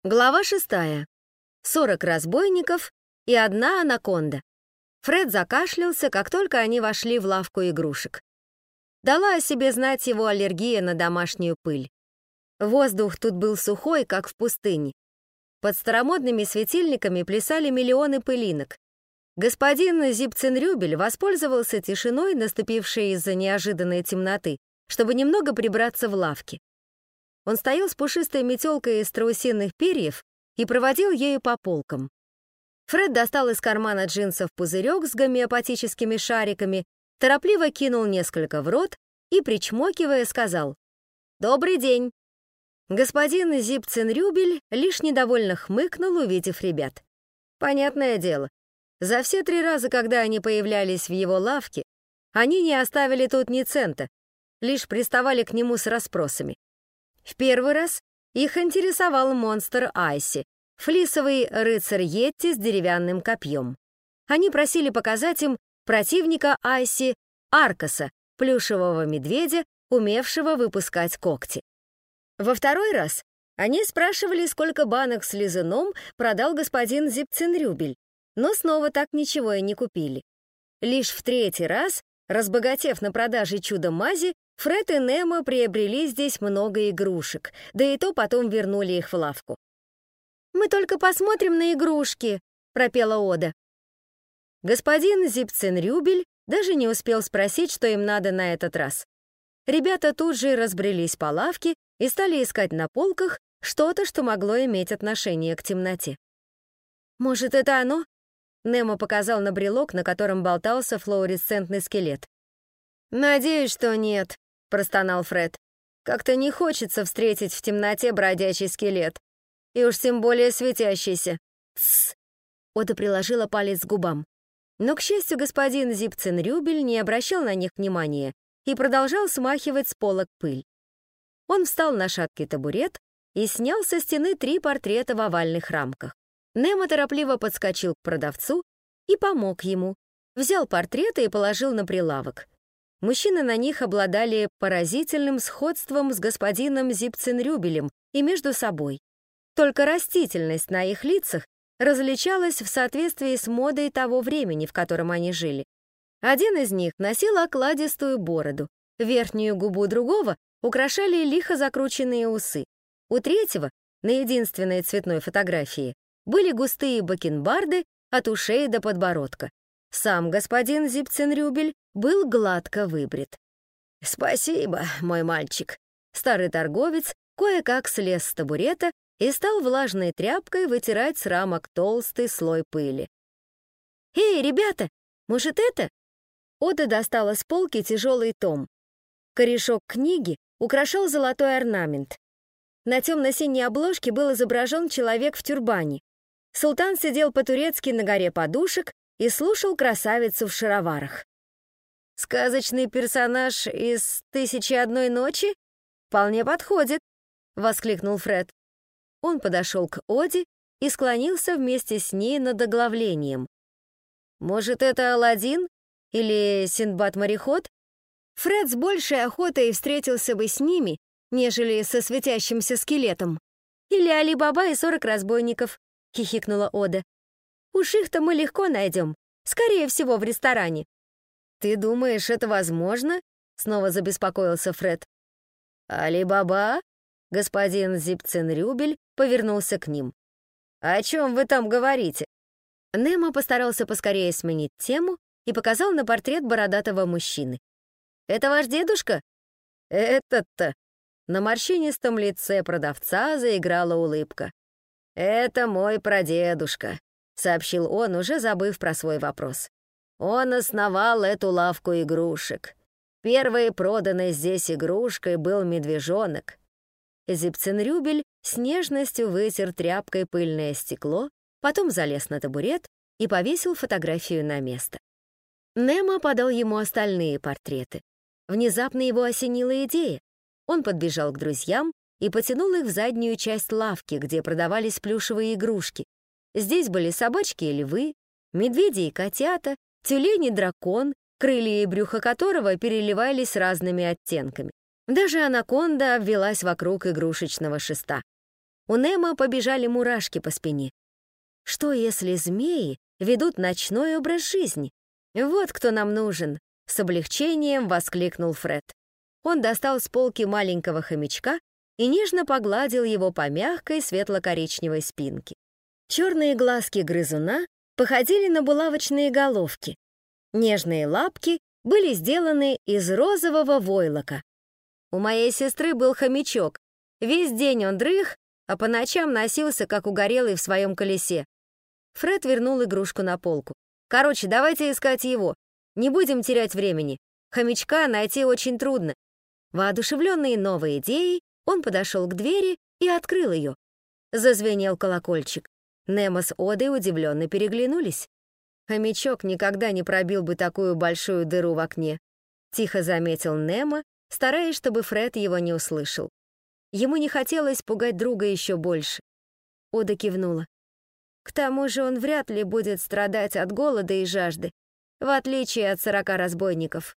Глава 6. 40 разбойников и одна анаконда. Фред закашлялся, как только они вошли в лавку игрушек. Дала о себе знать его аллергия на домашнюю пыль. Воздух тут был сухой, как в пустыне. Под старомодными светильниками плясали миллионы пылинок. Господин Зипценрюбель воспользовался тишиной, наступившей из-за неожиданной темноты, чтобы немного прибраться в лавке. Он стоял с пушистой метелкой из страусиных перьев и проводил ею по полкам. Фред достал из кармана джинсов пузырек с гомеопатическими шариками, торопливо кинул несколько в рот и, причмокивая, сказал: «Добрый день». Господин Зипценрюбель лишь недовольно хмыкнул, увидев ребят. Понятное дело, за все 3 раза, когда они появлялись в его лавке, они не оставили тут ни цента, лишь приставали к нему с расспросами. В первый раз их интересовал монстр Айси, флисовый рыцарь Йетти с деревянным копьем. Они просили показать им противника Айси Аркаса, плюшевого медведя, умевшего выпускать когти. Во второй раз они спрашивали, сколько банок с лизуном продал господин Зипценрюбель, но снова так ничего и не купили. Лишь в 3-й раз, разбогатев на продаже чудо-мази, Фред и Немо приобрели здесь много игрушек, да и то потом вернули их в лавку. «Мы только посмотрим на игрушки», — пропела Ода. Господин Зипценрюбель даже не успел спросить, что им надо на этот раз. Ребята тут же разбрелись по лавке и стали искать на полках что-то, что могло иметь отношение к темноте. «Может, это оно?» — Немо показал на брелок, на котором болтался флуоресцентный скелет. «Надеюсь, что нет», — простонал Фред. «Как-то не хочется встретить в темноте бродячий скелет. И уж тем более светящийся». «Тссс!» — Ода приложила палец к губам. Но, к счастью, господин Зипценрюбель не обращал на них внимания и продолжал смахивать с полок пыль. Он встал на шаткий табурет и снял со стены 3 портрета в овальных рамках. Немо торопливо подскочил к продавцу и помог ему. Взял портреты и положил на прилавок. Мужчины на них обладали поразительным сходством с господином Зипценрюбелем и между собой. Только растительность на их лицах различалась в соответствии с модой того времени, в котором они жили. Один из них носил окладистую бороду, верхнюю губу другого украшали лихо закрученные усы. У третьего, на единственной цветной фотографии, были густые бакенбарды от ушей до подбородка. Сам господин Зипценрюбель был гладко выбрит. «Спасибо, мой мальчик». Старый торговец кое-как слез с табурета и стал влажной тряпкой вытирать с рамок толстый слой пыли. «Эй, ребята, может, это?» Ода достала с полки тяжелый том. Корешок книги украшал золотой орнамент. На темно-синей обложке был изображен человек в тюрбане. Султан сидел по-турецки на горе подушек и слушал красавицу в шароварах. «Сказочный персонаж из «Тысячи и одной ночи»? Вполне подходит», — воскликнул Фред. Он подошел к Оде и склонился вместе с ней над оглавлением. «Может, это Аладдин или Синдбад-мореход?» Фред с большей охотой встретился бы с ними, нежели со светящимся скелетом. «Или Али-Баба и 40 разбойников», — хихикнула Ода. «Уж их-то мы легко найдем, скорее всего, в ресторане». «Ты думаешь, это возможно?» — снова забеспокоился Фред. «Али-Баба?» — господин Зипценрюбель повернулся к ним. «О чем вы там говорите?» Немо постарался поскорее сменить тему и показал на портрет бородатого мужчины. «Это ваш дедушка?» «Этот-то!» На морщинистом лице продавца заиграла улыбка. «Это мой прадедушка», — сообщил он, уже забыв про свой вопрос. «Он основал эту лавку игрушек. Первой проданной здесь игрушкой был медвежонок». Зипценрюбель с нежностью вытер тряпкой пыльное стекло, потом залез на табурет и повесил фотографию на место. Немо подал ему остальные портреты. Внезапно его осенила идея. Он подбежал к друзьям и потянул их в заднюю часть лавки, где продавались плюшевые игрушки. Здесь были собачки и львы, медведи и котята, тюлень и дракон, крылья и брюхо которого переливались разными оттенками. Даже анаконда обвелась вокруг игрушечного шеста. У Немо побежали мурашки по спине. Что, если змеи ведут ночной образ жизни? Вот кто нам нужен, с облегчением воскликнул Фред. Он достал с полки маленького хомячка и нежно погладил его по мягкой светло-коричневой спинке. Черные глазки грызуна походили на булавочные головки. Нежные лапки были сделаны из розового войлока. У моей сестры был хомячок. Весь день он дрых, а по ночам носился, как угорелый в своем колесе. Фред вернул игрушку на полку. Короче, давайте искать его. Не будем терять времени. Хомячка найти очень трудно. Воодушевленный новой идеей, он подошел к двери и открыл ее. Зазвенел колокольчик. Немо с Одой удивленно переглянулись. Хомячок никогда не пробил бы такую большую дыру в окне, тихо заметил Немо, стараясь, чтобы Фред его не услышал. Ему не хотелось пугать друга еще больше. Ода кивнула. К тому же он вряд ли будет страдать от голода и жажды, в отличие от 40 разбойников.